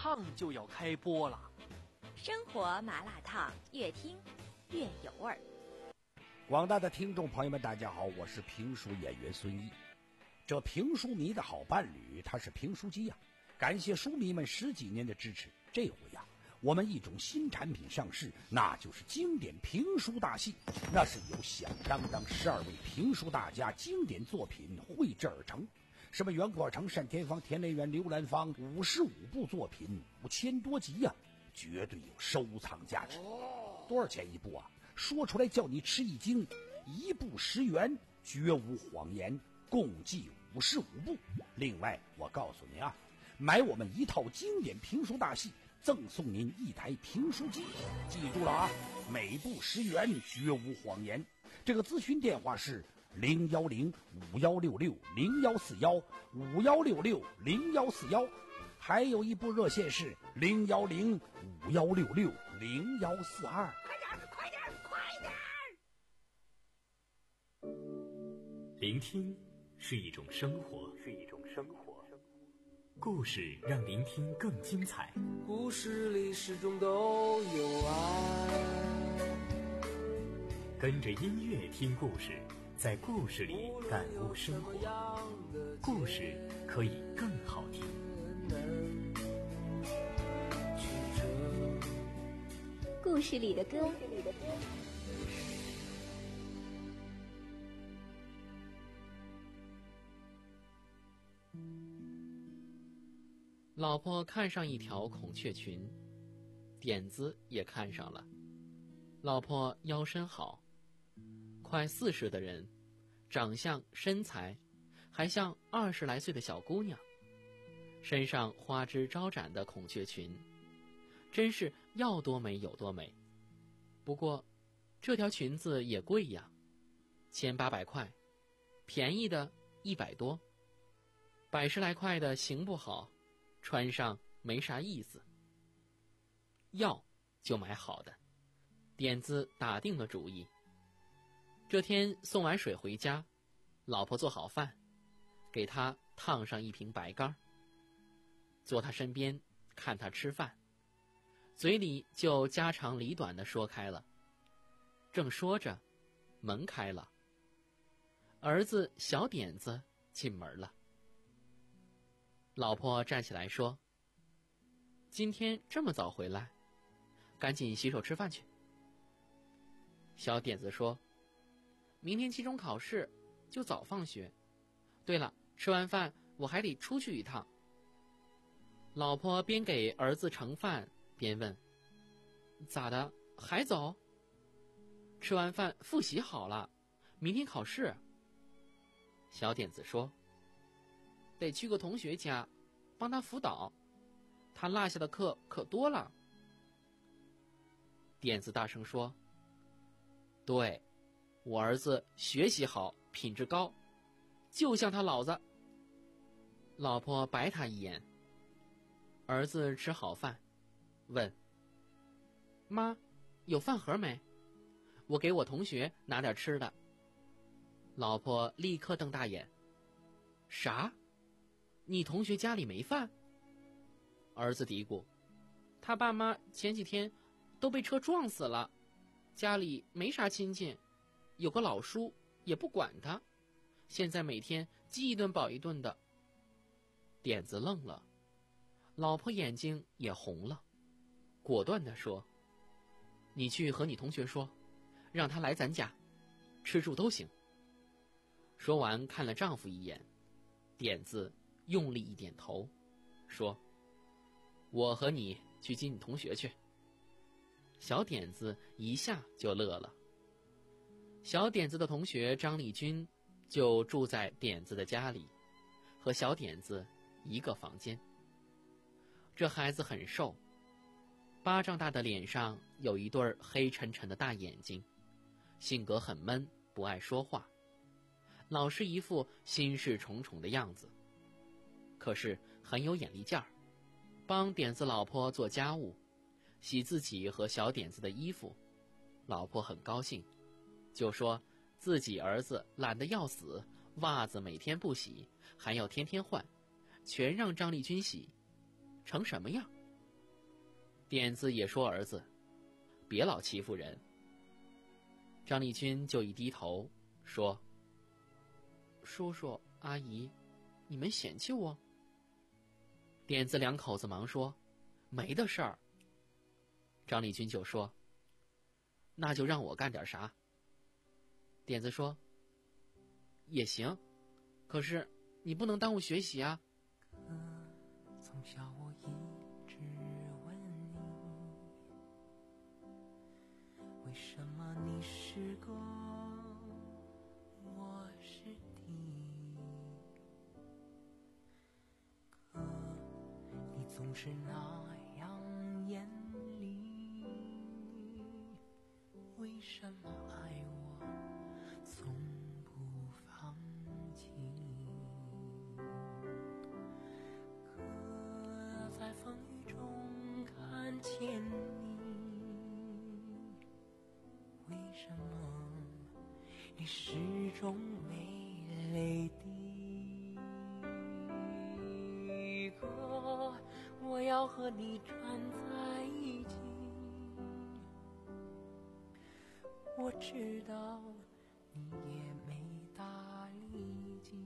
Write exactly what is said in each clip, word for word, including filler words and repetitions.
烫就要开播了。 生活麻辣烫，越听越有味儿。 广大的听众朋友们，大家好，我是评书演员孙一。这评书迷的好伴侣，他是评书机呀、啊！感谢书迷们十几年的支持。这回呀、啊，我们一种新产品上市，那就是经典评书大戏。那是由响当当十二位评书大家经典作品绘制而成。什么袁国成、单田芳、田连元、刘兰芳，五十五部作品，五千多集呀、啊，绝对有收藏价值。多少钱一部啊？说出来叫你吃一惊，一部十元，绝无谎言，共计五十五部。另外，我告诉您啊，买我们一套经典评书大戏，赠送您一台评书机。记住了啊，每部十元，绝无谎言。这个咨询电话是零幺零五幺六六零幺四幺五幺六六零幺四幺，还有一部热线是零幺零五幺六六零幺四二。 快点，快点！ 聆听是一种生活， 是一种生活。 故事让聆听更精彩。 故事里始终都有爱。 跟着音乐听故事，在故事里感悟生活。故事可以更好听。 故事里的歌。 老婆看上一条孔雀裙，点子也看上了。老婆腰身好，快四十的人，长相身材还像二十来岁的小姑娘，身上花枝招展的孔雀裙，真是要多美有多美。不过这条裙子也贵呀，千八百块，便宜的一百多，百十来块的行不好，穿上没啥意思。要就买好的。点子打定了主意。这天送完水回家，老婆做好饭，给他烫上一瓶白干，坐他身边看他吃饭，嘴里就家长里短地说开了。正说着，门开了，儿子小点子进门了。老婆站起来说：“今天这么早回来，赶紧洗手吃饭去。”小点子说：“明天期中考试，就早放学。对了，吃完饭我还得出去一趟。”老婆边给儿子盛饭边问：“咋的，还走？吃完饭复习好了，明天考试。”小点子说：“得去个同学家，帮他辅导，他落下的课可多了。”点子大声说：“对，我儿子学习好，品质高，就像他老子。”老婆白他一眼。儿子吃好饭，问：“妈，有饭盒没？我给我同学拿点吃的。”老婆立刻瞪大眼：“啥？你同学家里没饭？”儿子嘀咕：“他爸妈前几天都被车撞死了，家里没啥亲戚，有个老叔也不管他，现在每天饥一顿饱一顿的。”点子愣了，老婆眼睛也红了，果断地说：“你去和你同学说，让他来咱家，吃住都行。”说完看了丈夫一眼，点子用力一点头，说：“我和你去接你同学去。”小点子一下就乐了。小点子的同学张丽君就住在点子的家里，和小点子一个房间。这孩子很瘦，巴掌大的脸上有一对黑沉沉的大眼睛，性格很闷，不爱说话，老是一副心事重重的样子。可是很有眼力劲儿，帮点子老婆做家务，洗自己和小点子的衣服。老婆很高兴，就说自己儿子懒得要死，袜子每天不洗，还要天天换，全让张丽君洗，成什么样？ 点子也说儿子，别老欺负人。张丽君就一低头说：叔叔阿姨，你们嫌弃我？点子两口子忙说：没的事儿。张丽君就说：那就让我干点啥。点子说：也行，可是你不能耽误学习啊。 从小我一直问你，为什么你是个我是敌？可你总是那样严厉，为什么爱我从不放弃？可在风雨中看见你，为什么你始终没泪滴？可我要和你站在一起，我知道你也没大力气。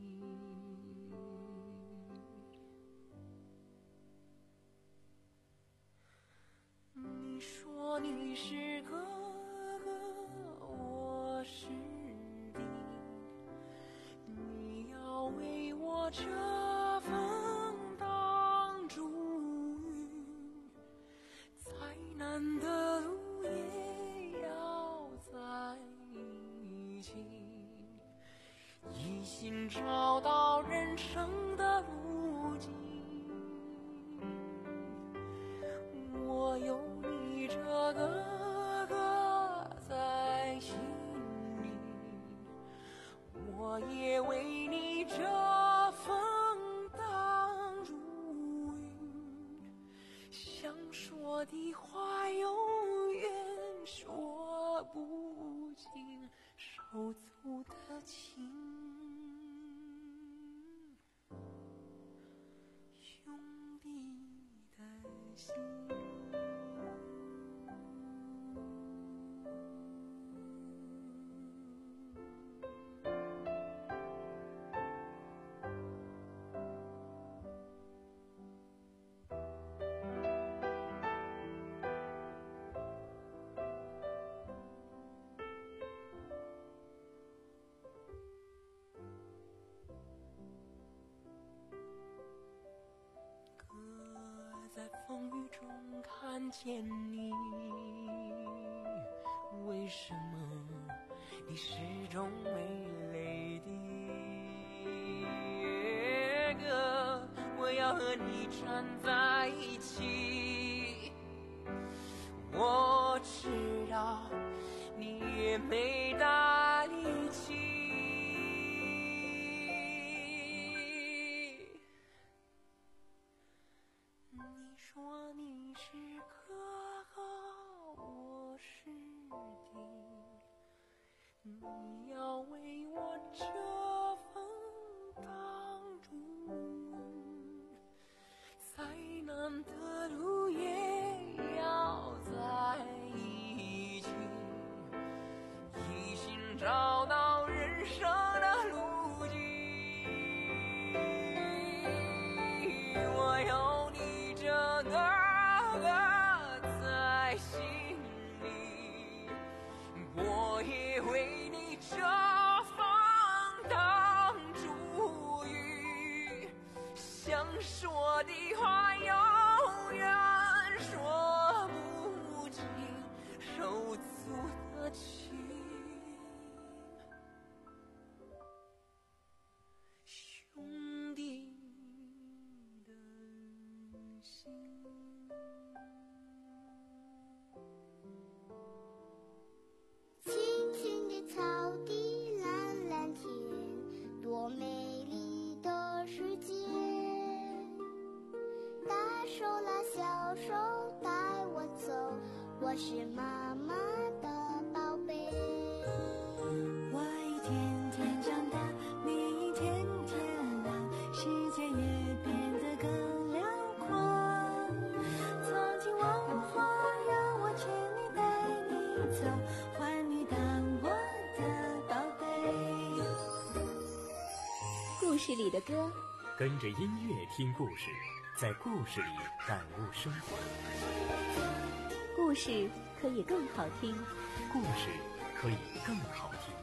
你说你是哥哥，我是弟，你要为我遮风挡雨，再难的路也要在一起，一心找到人生的路径。我有你这个哥在心里，我也为你遮风挡雨，想说的话永远说不尽，手足的情，兄弟的心。在风雨中看见你，为什么你始终没泪滴？哥，我要和你站在一起，我知道你也没大力气。你说你是哥哥，我是弟，你要为我遮风挡雨，再难的路也要在一起，一心找到人生的路径。我有你这个哥在心里，我也为你遮风挡雨，想说的话永远说不尽，手足的情，兄弟的心。 青青的草地，蓝蓝天，多美丽的世界。大手拉小手带我走，我是妈妈的宝贝。 我一天天长大，你一天天老，世界也变得更辽阔。曾经我事里的歌， 跟着音乐听故事，在故事里感悟生活。 故事可以更好听， 故事可以更好听。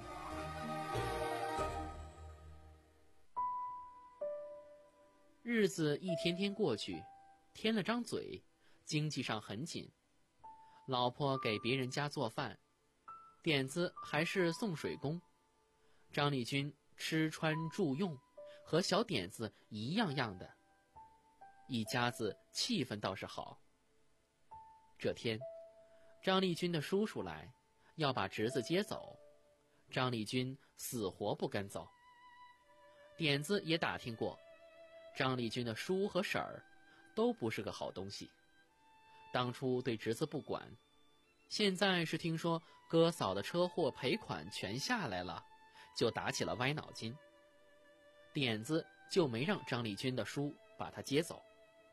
日子一天天过去，添了张嘴，经济上很紧。老婆给别人家做饭，点子还是送水工。张丽君吃穿住用和小点子一样样的，一家子气氛倒是好。这天，张丽君的叔叔来，要把侄子接走，张丽君死活不跟走。点子也打听过，张丽君的叔和婶儿都不是个好东西，当初对侄子不管，现在是听说哥嫂的车祸赔款全下来了，就打起了歪脑筋。点子就没让张丽君的叔把他接走。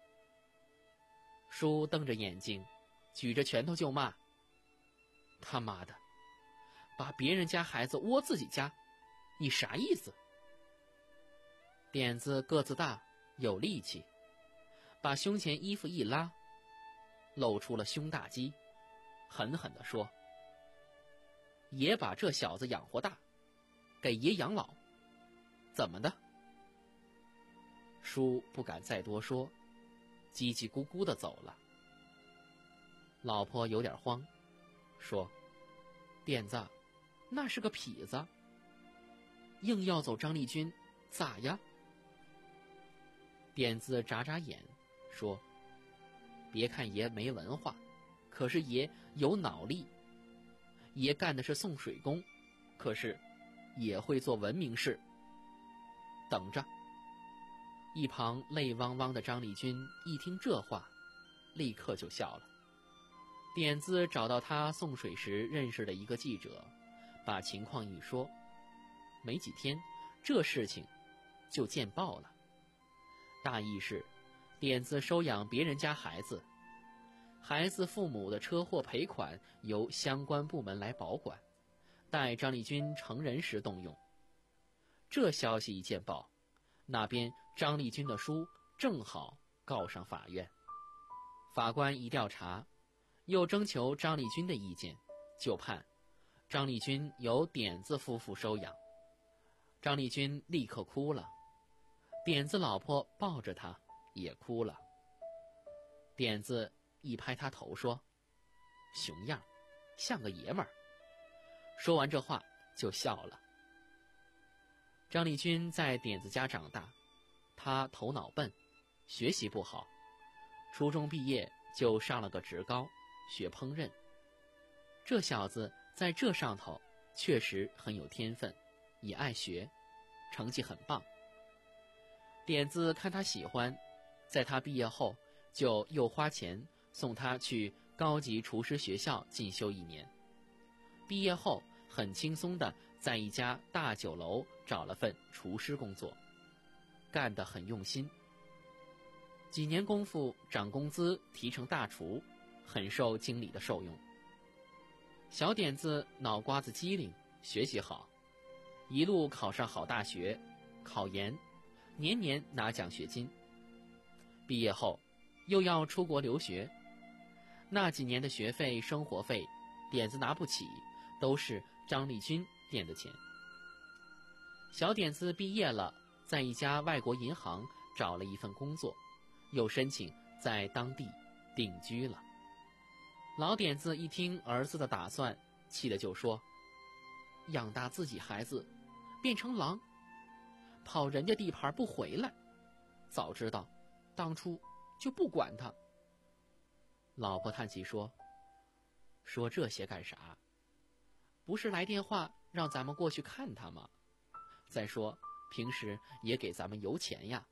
叔瞪着眼睛，举着拳头就骂：他妈的，把别人家孩子窝自己家，你啥意思？点子个子大，有力气，把胸前衣服一拉，露出了胸大肌，狠狠地说：爷把这小子养活大，给爷养老，怎么的？叔不敢再多说，叽叽咕咕地走了。老婆有点慌，说：点子，那是个痞子，硬要走张丽君，咋呀？点子眨眨眼，说：别看爷没文化，可是爷有脑力。爷干的是送水工，可是也会做文明事。等着。一旁泪汪汪的张丽君一听这话，立刻就笑了。点子找到他送水时认识的一个记者，把情况一说，没几天，这事情就见报了。大意是，点子收养别人家孩子，孩子父母的车祸赔款由相关部门来保管，待张丽君成人时动用。这消息一见报，那边张丽君的叔正好告上法院。法官一调查，又征求张丽君的意见，就判张丽君由点子夫妇收养。张丽君立刻哭了，点子老婆抱着她也哭了。点子一拍她头说：熊样，像个爷们儿。说完这话就笑了。张丽君在点子家长大，她头脑笨，学习不好，初中毕业就上了个职高，学烹饪。这小子在这上头确实很有天分，也爱学，成绩很棒。点子看他喜欢，在他毕业后就又花钱送他去高级厨师学校进修一年。毕业后很轻松地在一家大酒楼找了份厨师工作，干得很用心。几年功夫涨工资，提成大厨，很受经理的受用。小点子脑瓜子机灵，学习好，一路考上好大学，考研，年年拿奖学金。毕业后又要出国留学，那几年的学费生活费点子拿不起，都是张丽君垫的钱。小点子毕业了，在一家外国银行找了一份工作，又申请在当地定居了。老点子一听儿子的打算，气得就说：养大自己孩子变成狼，跑人家地盘不回来，早知道当初就不管他。老婆叹气说：说这些干啥？不是来电话让咱们过去看他吗？再说平时也给咱们油钱呀。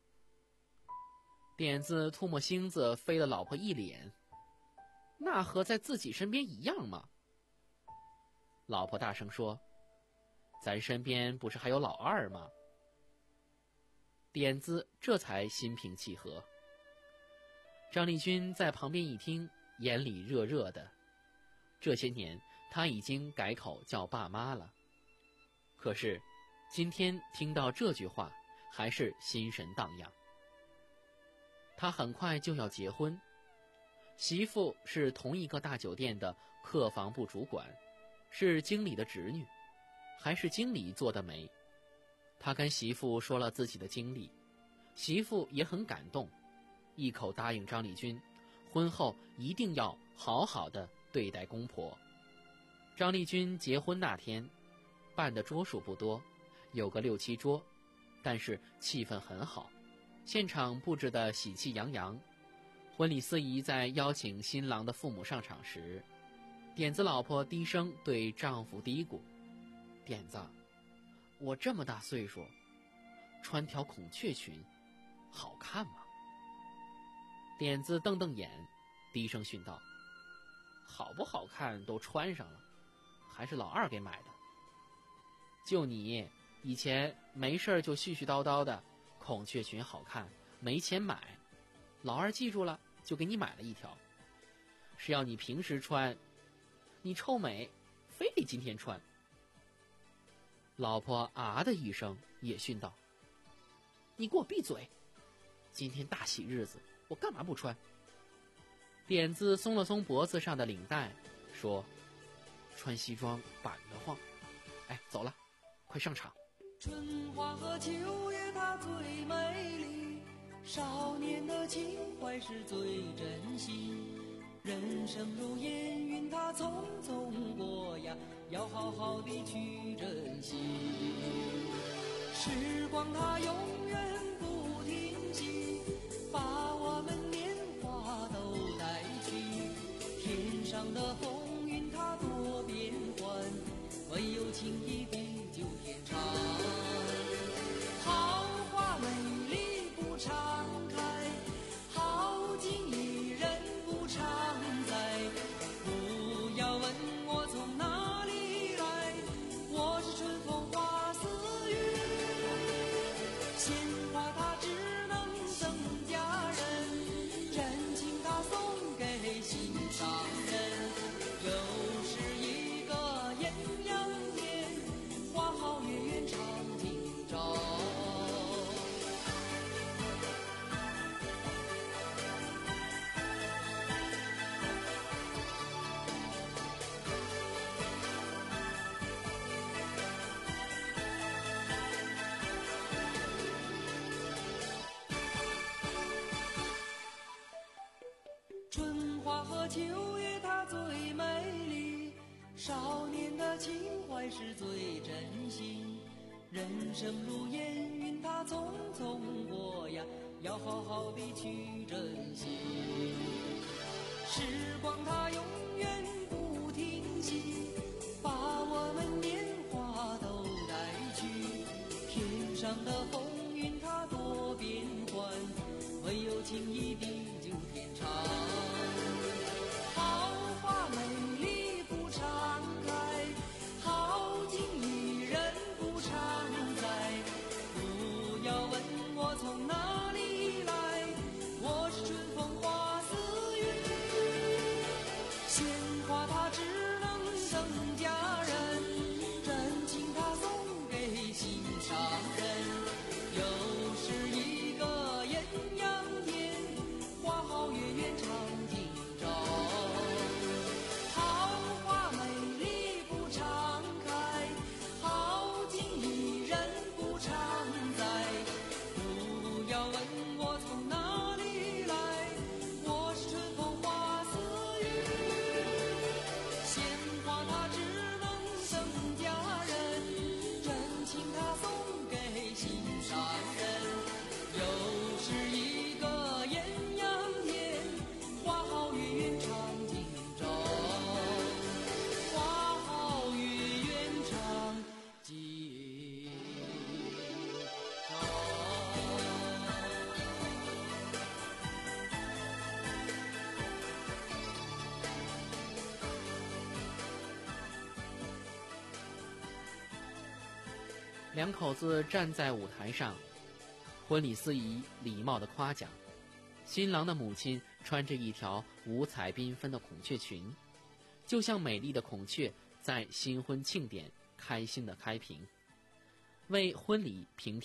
点子吐沫星子飞了老婆一脸，那和在自己身边一样吗？老婆大声说：咱身边不是还有老二吗？点子这才心平气和。张丽君在旁边一听，眼里热热的。这些年她已经改口叫爸妈了，可是今天听到这句话， 还是心神荡漾。他很快就要结婚，媳妇是同一个大酒店的客房部主管，是经理的侄女，还是经理做的媒。他跟媳妇说了自己的经历，媳妇也很感动，一口答应张丽君，婚后一定要好好的对待公婆。张丽君结婚那天，办的桌数不多，有个六七桌，但是气氛很好，现场布置的喜气洋洋。婚礼司仪在邀请新郎的父母上场时，点子老婆低声对丈夫嘀咕：“点子，我这么大岁数，穿条孔雀裙，好看吗？”点子瞪瞪眼，低声训道：“好不好看都穿上了，还是老二给买的。就你以前没事就絮絮叨叨的，孔雀裙好看，没钱买，老二记住了，就给你买了一条。是要你平时穿，你臭美，非得今天穿。”老婆啊的一声，也训道：“你给我闭嘴！今天大喜日子，我干嘛不穿？”点子松了松脖子上的领带，说：“穿西装板得慌。哎，走了，快上场。” 春花和秋月它最美丽，少年的情怀是最真心。人生如烟云它匆匆过呀，要好好的去珍惜。时光它永远不停息，把我们年华都带去。天上的风云它多变幻，唯有情谊地久天长。好花美丽不常开，好景宜人不常在。不要问我从哪里来，我是春风花似雨。鲜花它只能赠佳人，真情它送给心上人。又是一个艳阳天，花好月圆常今朝。春花和秋月它最美丽，少年的情怀是最真心。人生如烟云它匆匆过呀，要好好的去珍惜。时光它永远不停息，把我们年华都带去。天上的风云它多变幻，唯有情谊地久天长。好花美丽不常开，好景宜人不常在。不要问我从哪里来，我是春风花似雨。鲜花它只能赠佳人，真情它送给心上人。又是一个艳阳天，花好月圆常今朝。好花美丽不常开，好景宜人不常在。不要问我从哪里来，我是春风花似雨。鲜花它只能赠佳人，真情它送给心上人。又是一个艳阳天，花好月圆常今朝。花好月圆常今朝。 两口子站在舞台上，婚礼司仪礼貌地夸奖，新郎的母亲穿着一条五彩缤纷的孔雀裙，就像美丽的孔雀在新婚庆典开心的开屏，为婚礼平添了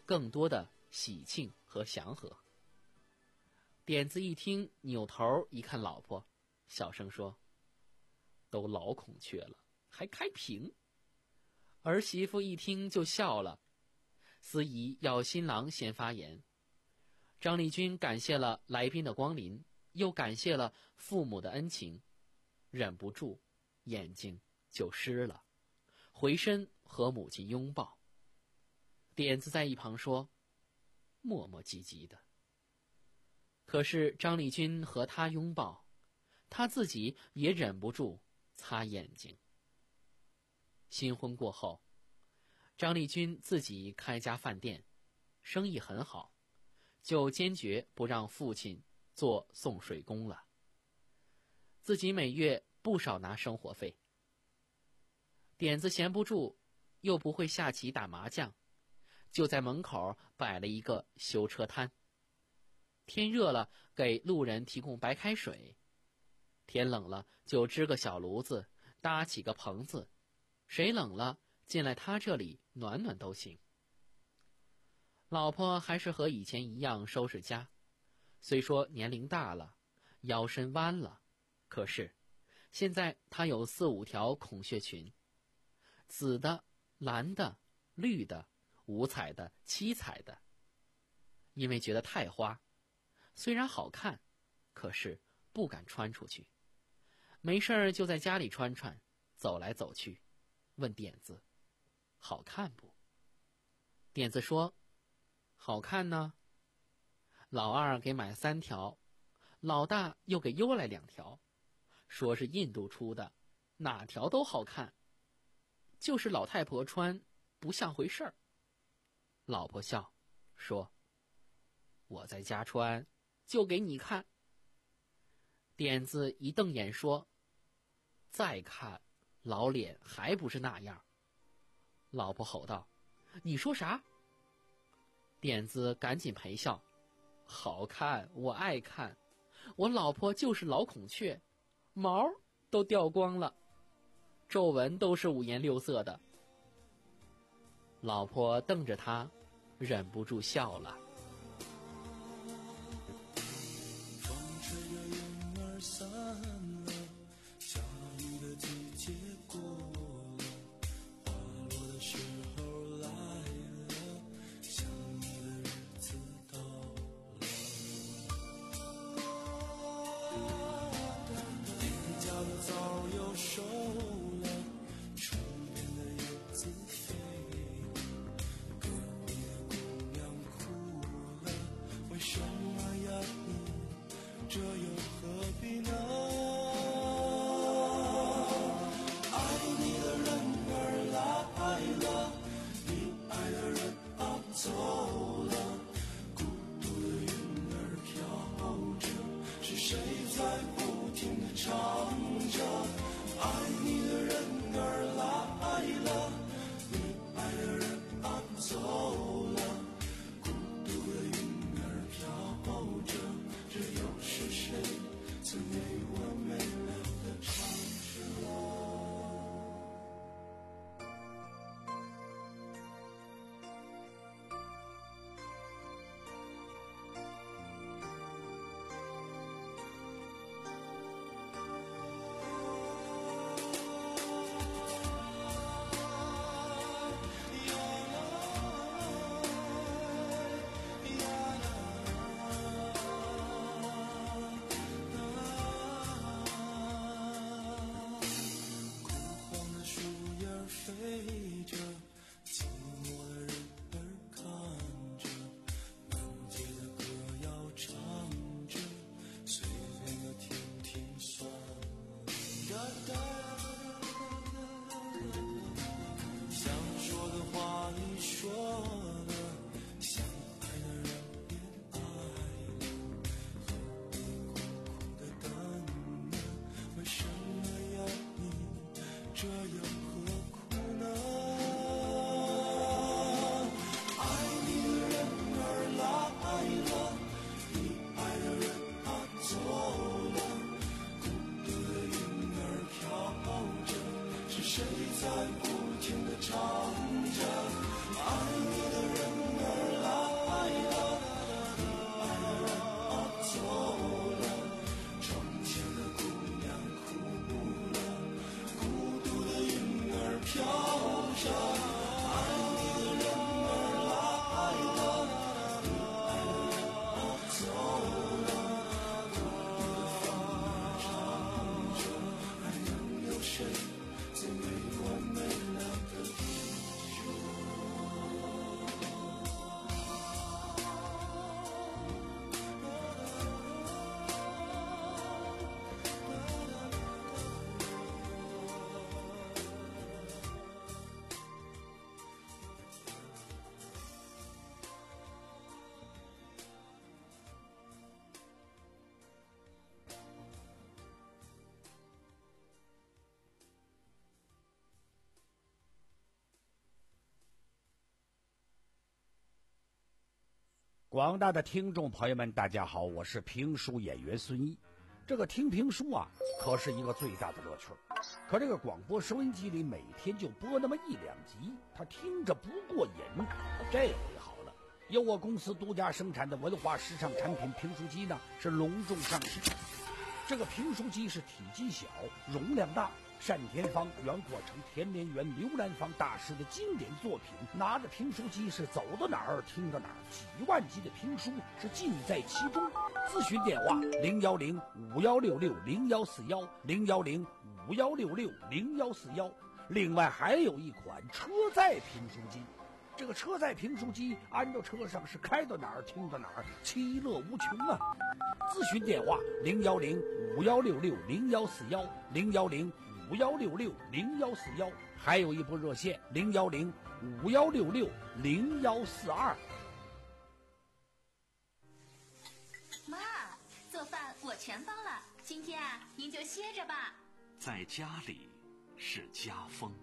更多的喜庆和祥和。点子一听，扭头一看老婆，小声说：“都老孔雀了，还开屏。”儿媳妇一听就笑了，司仪要新郎先发言。张丽君感谢了来宾的光临，又感谢了父母的恩情，忍不住眼睛就湿了，回身和母亲拥抱。点子在一旁说：“磨磨唧唧的。”可是张丽君和他拥抱，他自己也忍不住擦眼睛。新婚过后，张丽君自己开家饭店，生意很好，就坚决不让父亲做送水工了，自己每月不少拿生活费。点子闲不住，又不会下棋打麻将，就在门口摆了一个修车摊。天热了，给路人提供白开水；天冷了，就支个小炉子，搭起个棚子，谁冷了进来他这里暖暖都行。老婆还是和以前一样收拾家，虽说年龄大了，腰身弯了，可是现在她有四五条孔雀裙，紫的、蓝的、绿的、五彩的、七彩的。因为觉得太花，虽然好看，可是不敢穿出去，没事儿就在家里穿穿，走来走去，问点子好看不？点子说好看呢。老二给买三条，老大又给邮来两条，说是印度出的，哪条都好看，就是老太婆穿不像回事儿。老婆笑说：“我在家穿，就给你看。”点子一瞪眼说：“再看，老脸还不是那样。”老婆吼道：“你说啥？”点子赶紧陪笑：“好看，我爱看，我老婆就是老孔雀，毛都掉光了，皱纹都是五颜六色的。”老婆瞪着他，忍不住笑了。 风吹着云儿散了，下雨的季节过了，花落的时候来了，想你的日子到了。店家的枣又熟了，窗边的叶子飞了，隔壁的姑娘哭了，为什么呀你这又何必呢？爱你的人儿来了，你爱的人啊走了，孤独的云儿飘着，是谁在不停地唱着？爱你的人儿来了，你爱的人啊走了，孤独的云儿飘着，这又是谁曾没完没了地唱着？飞着，寂寞的人儿看着，满街的歌谣唱着，随便的听听算了。想说的话已说了，想爱的人别爱了，何必苦苦的等呢？为什么呀你这样何苦呢？爱你的人儿来了，你爱的人啊走了，孤独的云儿飘着，是谁在不停地唱着？爱你的人儿广大的听众朋友们，大家好，我是评书演员孙一。这个听评书啊，可是一个最大的乐趣。可这个广播收音机里每天就播那么一两集，他听着不过瘾。这回好了，由我公司独家生产的文化时尚产品评书机呢，是隆重上市。这个评书机是体积小，容量大。单田芳、袁阔成、田连元、刘兰芳大师的经典作品，拿着评书机是走到哪儿听到哪儿，几万集的评书是尽在其中。咨询电话零幺零五幺六六零幺四幺零幺零五幺六六零幺四幺。另外还有一款车载评书机，这个车载评书机安到车上是开到哪儿听到哪儿，其乐无穷啊！咨询电话零幺零五幺六六零幺四幺零幺零五幺六六零幺四幺，还有一部热线零幺零五幺六六零幺四二。 妈，做饭我全包了，今天啊，您就歇着吧。 在家里是家风。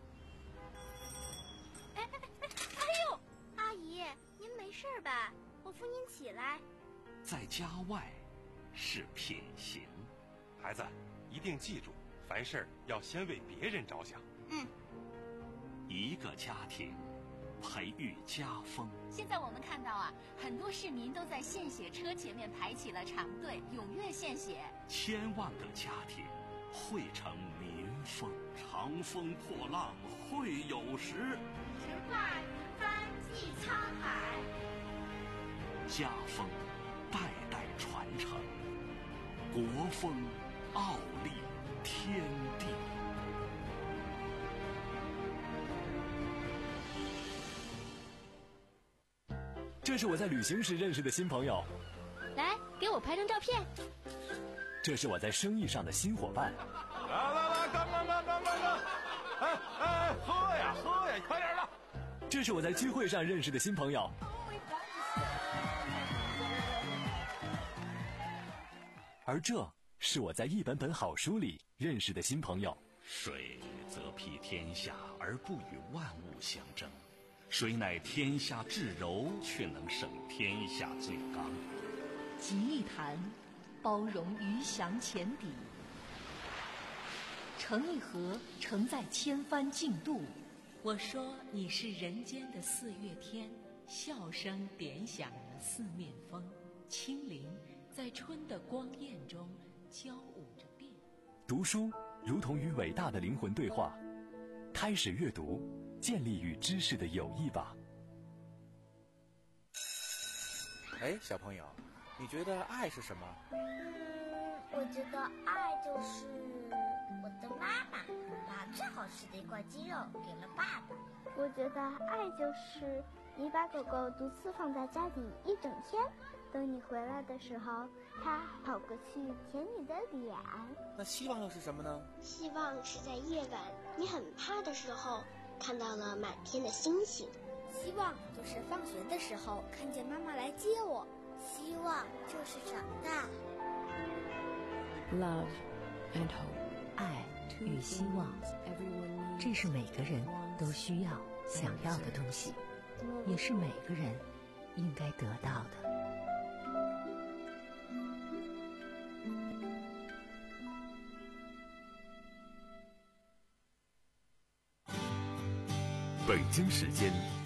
哎哎哎哎呦，阿姨，您没事吧？我扶您起来。 在家外是品行。 孩子，一定记住，凡事要先为别人着想。 嗯。 一个家庭培育家风。 现在我们看到啊，很多市民都在献血车前面排起了长队，踊跃献血。 千万个家庭汇成民风。长风破浪会有时， 直挂云帆济沧海。 家风代代传承，国风傲立天地。 这是我在旅行时认识的新朋友， 来，给我拍张照片。 这是我在生意上的新伙伴。 来来来，干干干干干干！哎哎，喝呀喝呀，快点的！ 这是我在聚会上认识的新朋友。而这是我在一本本好书里认识的新朋友。 水则披天下而不与万物相争，水乃天下至柔，却能胜天下最刚。 集一坛，包容鱼翔浅底；盛一盒，盛在千帆竞渡。 我说你是人间的四月天，笑声点响了四面风，清灵在春的光艳中交舞着变。 读书如同与伟大的灵魂对话，开始阅读，建立与知识的友谊吧。 哎，小朋友，你觉得爱是什么？ 嗯，我觉得爱就是我的妈妈把最好吃的一块鸡肉给了爸爸。 我觉得爱就是你把狗狗独自放在家里一整天，等你回来的时候，它跑过去舔你的脸。 那希望又是什么呢？ 希望是在夜晚你很怕的时候，看到了满天的星星。 希望就是放学的时候看见妈妈来接我。希望就是长大。 Love and hope， 爱与希望，这是每个人都需要、想要的东西，也是每个人应该得到的。 北京时间